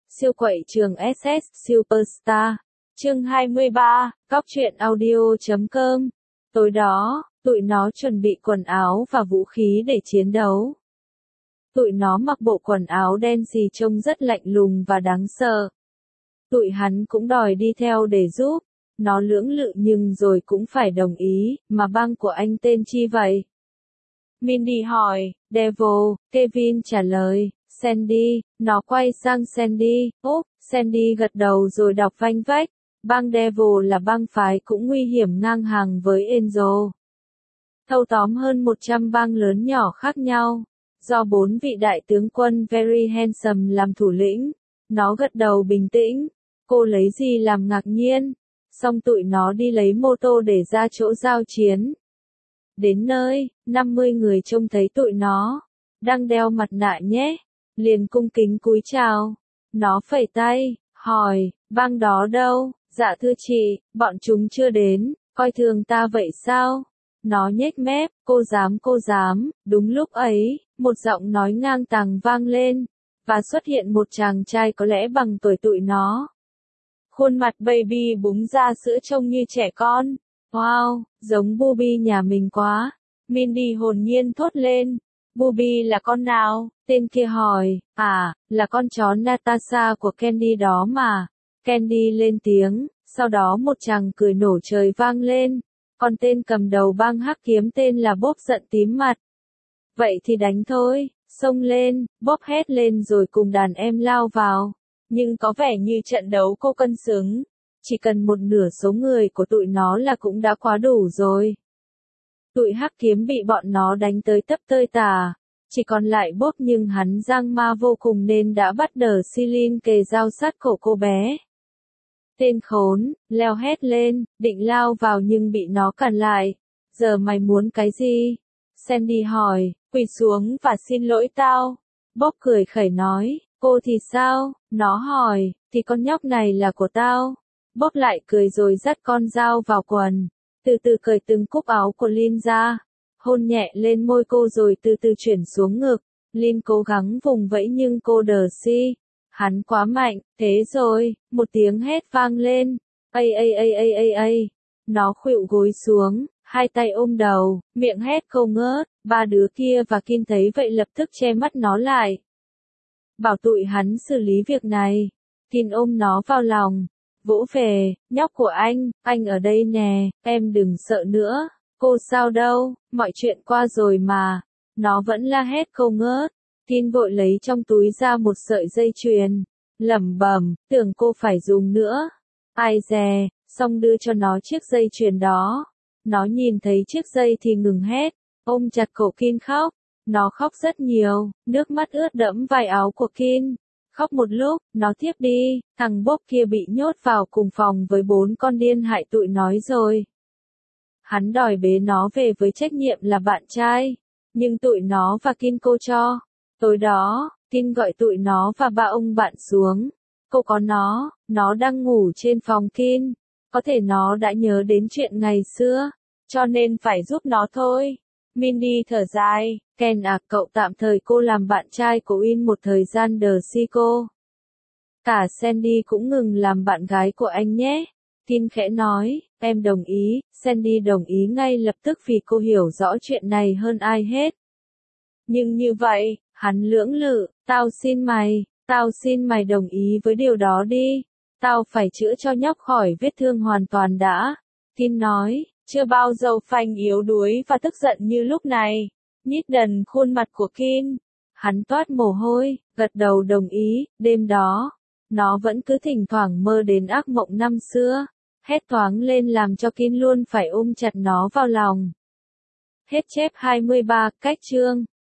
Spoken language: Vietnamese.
Siêu quậy trường SS Superstar. Chương 23, Góc truyện audio.com. Tối đó, tụi nó chuẩn bị quần áo và vũ khí để chiến đấu. Tụi nó mặc bộ quần áo đen xì trông rất lạnh lùng và đáng sợ. Tụi hắn cũng đòi đi theo để giúp. Nó lưỡng lự nhưng rồi cũng phải đồng ý, mà băng của anh tên chi vậy? Mindy hỏi. Devil, Kevin trả lời. Sandy, nó quay sang Sandy. Sandy gật đầu rồi đọc vanh vách. Băng Devil là băng phái cũng nguy hiểm ngang hàng với Angel. Thâu tóm hơn 100 bang lớn nhỏ khác nhau, do 4 vị đại tướng quân Very Handsome làm thủ lĩnh. Nó gật đầu bình tĩnh. Cô lấy gì làm ngạc nhiên? Xong tụi nó đi lấy mô tô để ra chỗ giao chiến. Đến nơi, 50 người trông thấy tụi nó đang đeo mặt nạ nhé, liền cung kính cúi chào. Nó phẩy tay, hỏi, bang đó đâu? Dạ thưa chị, bọn chúng chưa đến, coi thường ta vậy sao? Nó nhếch mép, cô dám. Đúng lúc ấy, một giọng nói ngang tàng vang lên, và xuất hiện một chàng trai có lẽ bằng tuổi tụi nó. Khuôn mặt baby búng ra sữa trông như trẻ con. Wow, giống Bobby nhà mình quá. Mindy hồn nhiên thốt lên. Bobby là con nào? Tên kia hỏi. À, là con chó Natasha của Candy đó mà. Candy lên tiếng, sau đó một tràng cười nổ trời vang lên. Còn tên cầm đầu băng hắc kiếm tên là Bob giận tím mặt. Vậy thì đánh thôi, xông lên, Bob hét lên rồi cùng đàn em lao vào. Nhưng có vẻ như trận đấu cô cân xứng. Chỉ cần một nửa số người của tụi nó là cũng đã quá đủ rồi. Tụi hắc kiếm bị bọn nó đánh tới tấp tơi tả. Chỉ còn lại Bob nhưng hắn giang ma vô cùng nên đã bắt đờ Celine kề dao sát cổ cô bé. Tên khốn, leo hét lên, định lao vào nhưng bị nó cản lại. Giờ mày muốn cái gì? Sandy hỏi, quỳ xuống và xin lỗi tao. Bob cười khẩy nói, cô thì sao? Nó hỏi, thì con nhóc này là của tao. Bob lại cười rồi dắt con dao vào quần. Từ từ cởi từng cúc áo của Lynn ra. Hôn nhẹ lên môi cô rồi từ từ chuyển xuống ngực. Lynn cố gắng vùng vẫy nhưng cô đờ si. Hắn quá mạnh, thế rồi, một tiếng hét vang lên. Ây. Nó khuỵu gối xuống, hai tay ôm đầu, miệng hét không ngớt. Ba đứa kia và Kim thấy vậy lập tức che mắt nó lại. Bảo tụi hắn xử lý việc này. Kim ôm nó vào lòng. Vỗ về, nhóc của anh ở đây nè, em đừng sợ nữa. Cô sao đâu, mọi chuyện qua rồi mà. Nó vẫn la hét không ngớt. Kim vội lấy trong túi ra một sợi dây chuyền. Lẩm bẩm, tưởng cô phải dùng nữa. Ai dè, xong đưa cho nó chiếc dây chuyền đó. Nó nhìn thấy chiếc dây thì ngừng hét, ôm chặt cổ Kim khóc. Nó khóc rất nhiều, nước mắt ướt đẫm vai áo của Kim. Khóc một lúc, nó thiếp đi, thằng Bob kia bị nhốt vào cùng phòng với 4 con điên hại tụi nó rồi. Hắn đòi bế nó về với trách nhiệm là bạn trai, nhưng tụi nó và Kim cô cho. Tối đó, Kim gọi tụi nó và ba ông bạn xuống. Cô có nó đang ngủ trên phòng Kim. Có thể nó đã nhớ đến chuyện ngày xưa, cho nên phải giúp nó thôi. Mindy thở dài, Ken à, cậu tạm thời cô làm bạn trai của Win một thời gian đờ si cô. Cả Sandy cũng ngừng làm bạn gái của anh nhé. Kim khẽ nói, em đồng ý. Sandy đồng ý ngay lập tức vì cô hiểu rõ chuyện này hơn ai hết. Nhưng như vậy, hắn lưỡng lự, tao xin mày đồng ý với điều đó đi. Tao phải chữa cho nhóc khỏi vết thương hoàn toàn đã. Kim nói, chưa bao giờ Phanh yếu đuối và tức giận như lúc này. Nhít đần khuôn mặt của Kim. Hắn toát mồ hôi, gật đầu đồng ý. Đêm đó, nó vẫn cứ thỉnh thoảng mơ đến ác mộng năm xưa. Hét thoáng lên làm cho Kim luôn phải ôm chặt nó vào lòng. Hết chép 23, cách chương.